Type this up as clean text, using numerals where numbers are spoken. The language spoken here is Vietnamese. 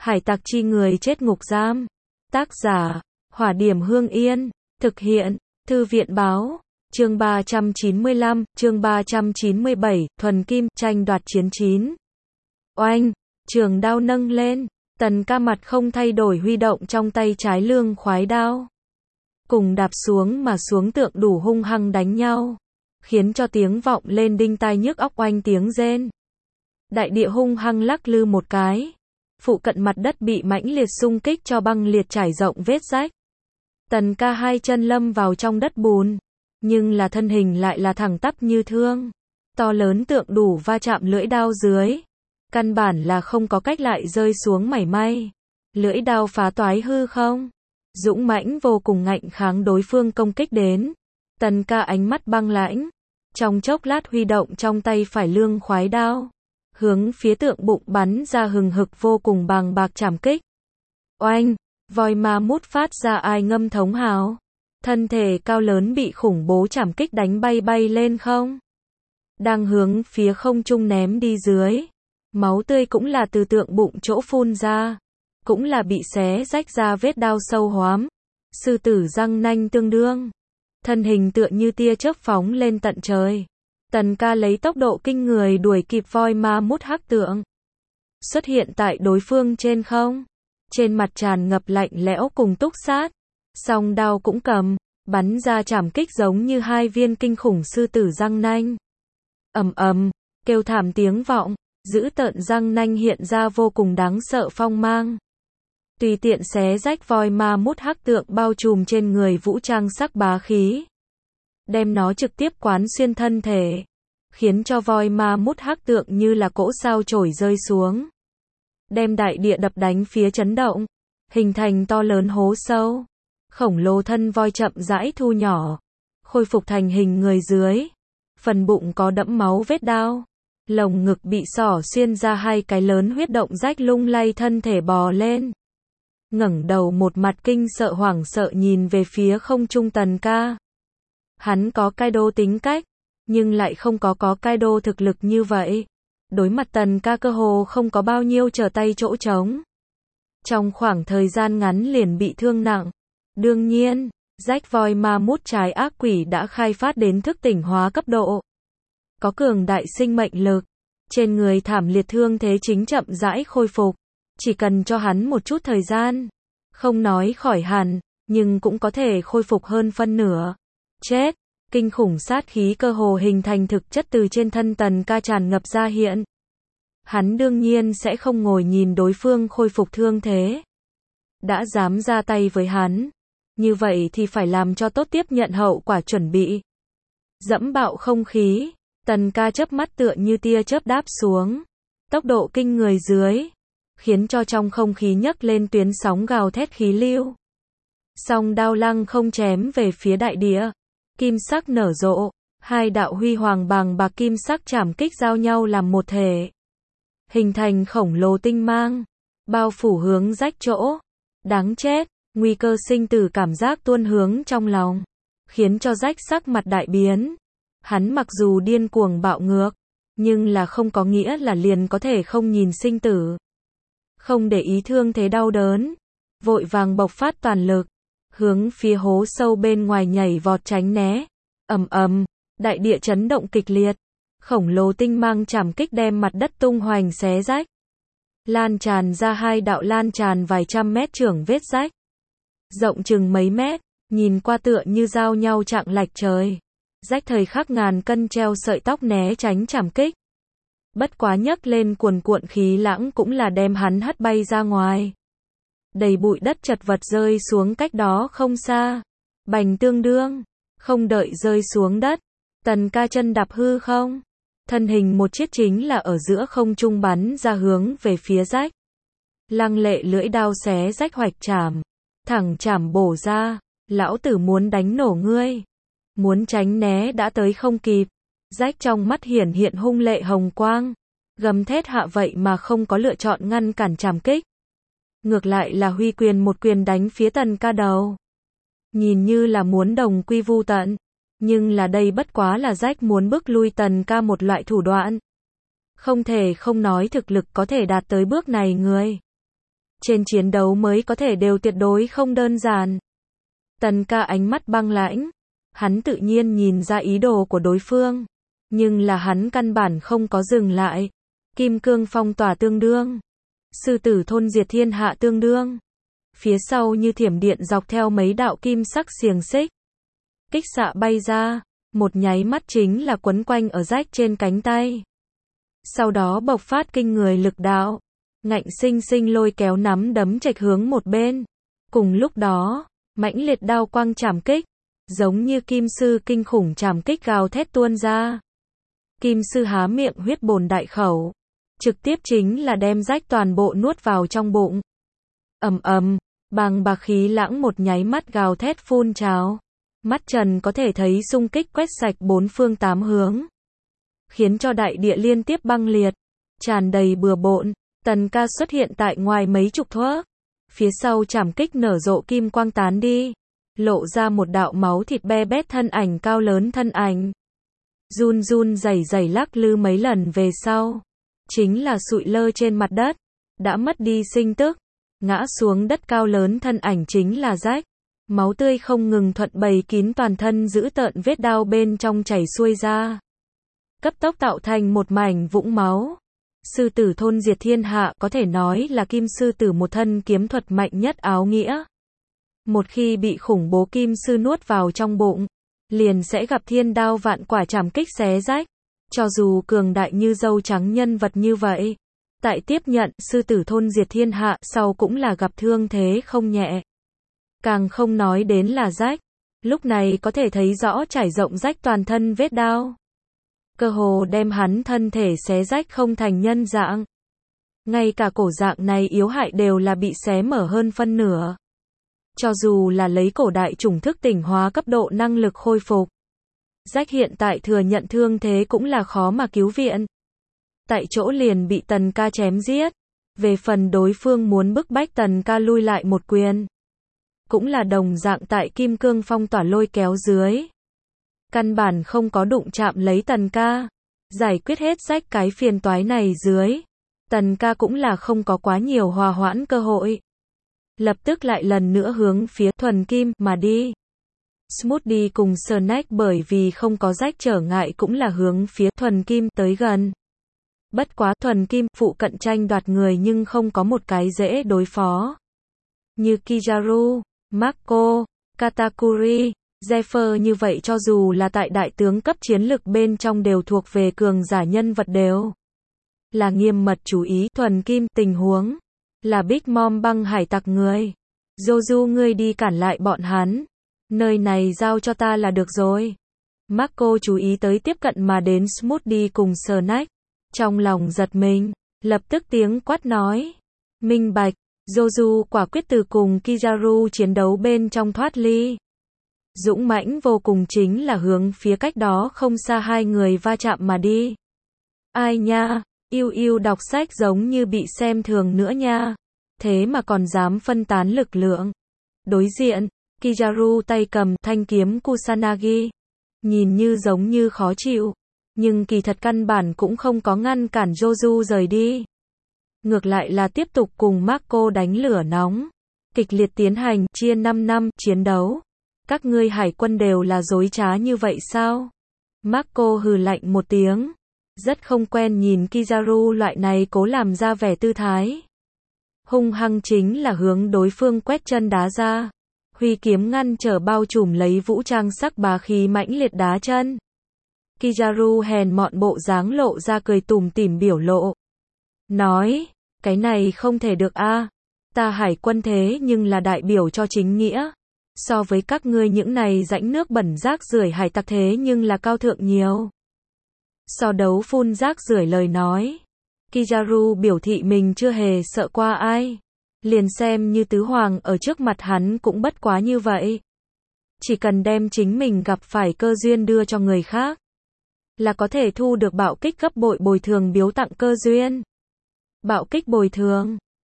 Hải tặc chi người chết ngục giam. Tác giả, Hỏa Điểm Hương Yên. Thực hiện, Thư viện báo. Chương 395, chương 397, Thuần Kim, tranh đoạt chiến 9. Oanh, trường đao nâng lên, Tần Ca mặt không thay đổi huy động trong tay trái lương khoái đao. Cùng đạp xuống mà xuống tượng đủ hung hăng đánh nhau, khiến cho tiếng vọng lên đinh tai nhức óc, oanh tiếng rên. Đại địa hung hăng lắc lư một cái. Phụ cận mặt đất bị mãnh liệt xung kích cho băng liệt trải rộng vết rách. Tần Ca hai chân lâm vào trong đất bùn, nhưng là thân hình lại là thẳng tắp như thương. To lớn tượng đủ va chạm lưỡi đao dưới, căn bản là không có cách lại rơi xuống mảy may. Lưỡi đao phá toái hư không, dũng mãnh vô cùng ngạnh kháng đối phương công kích đến. Tần Ca ánh mắt băng lãnh, trong chốc lát huy động trong tay phải lương khoái đao, hướng phía tượng bụng bắn ra hừng hực vô cùng bàng bạc trảm kích. Oanh, voi ma mút phát ra ai ngâm thống hào. Thân thể cao lớn bị khủng bố trảm kích đánh bay bay lên không, đang hướng phía không trung ném đi dưới. Máu tươi cũng là từ tượng bụng chỗ phun ra, cũng là bị xé rách ra vết đao sâu hoắm. Sư tử răng nanh tương đương, thân hình tựa như tia chớp phóng lên tận trời. Tần Ca lấy tốc độ kinh người đuổi kịp voi ma mút hắc tượng, xuất hiện tại đối phương trên không, trên mặt tràn ngập lạnh lẽo cùng túc sát. Song đao cũng cầm, bắn ra trảm kích giống như hai viên kinh khủng sư tử răng nanh. Ầm ầm, kêu thảm tiếng vọng, dữ tợn răng nanh hiện ra vô cùng đáng sợ phong mang. Tùy tiện xé rách voi ma mút hắc tượng bao trùm trên người vũ trang sắc bá khí, đem nó trực tiếp quán xuyên thân thể, khiến cho voi ma mút hắc tượng như là cỗ sao chổi rơi xuống, đem đại địa đập đánh phía chấn động, hình thành to lớn hố sâu. Khổng lồ thân voi chậm rãi thu nhỏ, khôi phục thành hình người dưới. Phần bụng có đẫm máu vết đao, lồng ngực bị xỏ xuyên ra hai cái lớn huyết động rách, lung lay thân thể bò lên. Ngẩng đầu một mặt kinh sợ hoảng sợ nhìn về phía không trung Tần Ca. Hắn có Kaido tính cách, nhưng lại không có Kaido thực lực như vậy. Đối mặt Tần Ca cơ hồ không có bao nhiêu trở tay chỗ trống. Trong khoảng thời gian ngắn liền bị thương nặng. Đương nhiên, rách voi ma mút trái ác quỷ đã khai phát đến thức tỉnh hóa cấp độ, có cường đại sinh mệnh lực, trên người thảm liệt thương thế chính chậm rãi khôi phục, chỉ cần cho hắn một chút thời gian, không nói khỏi hẳn, nhưng cũng có thể khôi phục hơn phân nửa. Chết, kinh khủng sát khí cơ hồ hình thành thực chất từ trên thân Tần Ca tràn ngập ra hiện. Hắn đương nhiên sẽ không ngồi nhìn đối phương khôi phục thương thế. Đã dám ra tay với hắn, như vậy thì phải làm cho tốt tiếp nhận hậu quả chuẩn bị. Dẫm bạo không khí, Tần Ca chớp mắt tựa như tia chớp đáp xuống, tốc độ kinh người dưới, khiến cho trong không khí nhấc lên tuyến sóng gào thét khí lưu. Song đao lăng không chém về phía đại địa, kim sắc nở rộ, hai đạo huy hoàng bàng bạc kim sắc trảm kích giao nhau làm một thể, hình thành khổng lồ tinh mang, bao phủ hướng rách chỗ. Đáng chết, nguy cơ sinh tử cảm giác tuôn hướng trong lòng, khiến cho rách sắc mặt đại biến. Hắn mặc dù điên cuồng bạo ngược, nhưng là không có nghĩa là liền có thể không nhìn sinh tử. Không để ý thương thế đau đớn, vội vàng bộc phát toàn lực, hướng phía hố sâu bên ngoài nhảy vọt tránh né. Ầm ầm, đại địa chấn động kịch liệt, khổng lồ tinh mang trảm kích đem mặt đất tung hoành xé rách, lan tràn ra hai đạo lan tràn vài trăm mét trưởng vết rách, rộng chừng mấy mét, nhìn qua tựa như giao nhau chạng lạch trời. Rách thời khắc ngàn cân treo sợi tóc né tránh trảm kích. Bất quá nhấc lên cuồn cuộn khí lãng cũng là đem hắn hất bay ra ngoài. Đầy bụi đất chật vật rơi xuống cách đó không xa. Bành tương đương, không đợi rơi xuống đất, Tần Ca chân đạp hư không, thân hình một chiếc chính là ở giữa không trung bắn ra hướng về phía rách. Lăng lệ lưỡi đao xé rách hoạch chảm, thẳng chảm bổ ra, lão tử muốn đánh nổ ngươi. Muốn tránh né đã tới không kịp, rách trong mắt hiển hiện hung lệ hồng quang, gầm thét hạ vậy mà không có lựa chọn ngăn cản trảm kích. Ngược lại là huy quyền một quyền đánh phía Tần Ca đầu. Nhìn như là muốn đồng quy vu tận, nhưng là đây bất quá là rách muốn bức lui Tần Ca một loại thủ đoạn. Không thể không nói thực lực có thể đạt tới bước này người. trên chiến đấu mới có thể đều tuyệt đối không đơn giản. Tần ca ánh mắt băng lãnh, hắn tự nhiên nhìn ra ý đồ của đối phương, nhưng là hắn căn bản không có dừng lại. Kim cương phong tỏa tương đương, sư tử thôn diệt thiên hạ tương đương. Phía sau như thiểm điện dọc theo mấy đạo kim sắc xiềng xích, kích xạ bay ra, một nháy mắt chính là quấn quanh ở rách trên cánh tay. Sau đó bộc phát kinh người lực đạo, ngạnh sinh sinh lôi kéo nắm đấm chệch hướng một bên. Cùng lúc đó, mãnh liệt đao quang chảm kích, giống như kim sư kinh khủng chảm kích gào thét tuôn ra. Kim sư há miệng huyết bồn đại khẩu, trực tiếp chính là đem rách toàn bộ nuốt vào trong bụng. Ầm ầm, bàng bạc khí lãng một nháy mắt gào thét phun trào. Mắt trần có thể thấy xung kích quét sạch bốn phương tám hướng, khiến cho đại địa liên tiếp băng liệt, tràn đầy bừa bộn. Tần ca xuất hiện tại ngoài mấy chục thước, phía sau chảm kích nở rộ kim quang tán đi, lộ ra một đạo máu thịt be bét thân ảnh cao lớn thân ảnh. Run run rẩy rẩy lắc lư mấy lần về sau, chính là sụi lơ trên mặt đất, đã mất đi sinh tức, ngã xuống đất cao lớn thân ảnh chính là rách. Máu tươi không ngừng thuận bày kín toàn thân giữ tợn vết đao bên trong chảy xuôi ra, cấp tốc tạo thành một mảnh vũng máu. Sư tử thôn diệt thiên hạ có thể nói là kim sư tử một thân kiếm thuật mạnh nhất áo nghĩa. Một khi bị khủng bố kim sư nuốt vào trong bụng, liền sẽ gặp thiên đao vạn quả chảm kích xé rách. Cho dù cường đại như dâu trắng nhân vật như vậy, tại tiếp nhận sư tử thôn diệt thiên hạ sau cũng là gặp thương thế không nhẹ. Càng không nói đến là rách, lúc này có thể thấy rõ trải rộng rách toàn thân vết đao. Cơ hồ đem hắn thân thể xé rách không thành nhân dạng. Ngay cả cổ dạng này yếu hại đều là bị xé mở hơn phân nửa. Cho dù là lấy cổ đại chủng thức tỉnh hóa cấp độ năng lực khôi phục, rách hiện tại thừa nhận thương thế cũng là khó mà cứu viện. Tại chỗ liền bị Tần ca chém giết. Về phần đối phương muốn bức bách Tần ca lui lại một quyền, cũng là đồng dạng tại kim cương phong tỏa lôi kéo dưới. Căn bản không có đụng chạm lấy Tần ca. Giải quyết hết rách cái phiền toái này dưới, Tần ca cũng là không có quá nhiều hòa hoãn cơ hội. Lập tức lại lần nữa hướng phía thuần kim mà đi. Smoothie cùng Snack bởi vì không có rách trở ngại cũng là hướng phía thuần kim tới gần. Bất quá thuần kim phụ cận tranh đoạt người nhưng không có một cái dễ đối phó. Như Kizaru, Marco, Katakuri, Zephyr như vậy cho dù là tại đại tướng cấp chiến lực bên trong đều thuộc về cường giả nhân vật đều là nghiêm mật chú ý thuần kim tình huống. Là Big Mom băng hải tặc người. Joju ngươi đi cản lại bọn hắn. Nơi này giao cho ta là được rồi. Marco chú ý tới tiếp cận mà đến Smoothie cùng Snack. Trong lòng giật mình, lập tức tiếng quát nói. Minh bạch, Joju quả quyết từ cùng Kizaru chiến đấu bên trong thoát ly. Dũng mãnh vô cùng chính là hướng phía cách đó không xa hai người va chạm mà đi. Ai nha, yêu yêu đọc sách giống như bị xem thường nữa nha. Thế mà còn dám phân tán lực lượng. Đối diện, Kizaru tay cầm thanh kiếm Kusanagi. Nhìn như giống như khó chịu. Nhưng kỳ thật căn bản cũng không có ngăn cản Joju rời đi. Ngược lại là tiếp tục cùng Marco đánh lửa nóng. Kịch liệt tiến hành, chia 5 năm, chiến đấu. Các ngươi hải quân đều là dối trá như vậy sao? Marco hừ lạnh một tiếng. Rất không quen nhìn Kizaru loại này cố làm ra vẻ tư thái. Hung hăng chính là hướng đối phương quét chân đá ra. Huy kiếm ngăn trở bao trùm lấy vũ trang sắc bá khí mãnh liệt đá chân. Kizaru hèn mọn bộ dáng lộ ra cười tủm tỉm biểu lộ. Nói, cái này không thể được a, ta hải quân thế nhưng là đại biểu cho chính nghĩa. So với các ngươi những này rãnh nước bẩn rác rưởi hải tặc thế nhưng là cao thượng nhiều. So đấu phun rác rưởi lời nói. Kizaru biểu thị mình chưa hề sợ qua ai. Liền xem như tứ hoàng ở trước mặt hắn cũng bất quá như vậy. Chỉ cần đem chính mình gặp phải cơ duyên đưa cho người khác, là có thể thu được bạo kích gấp bội bồi thường biếu tặng cơ duyên. Bạo kích bồi thường.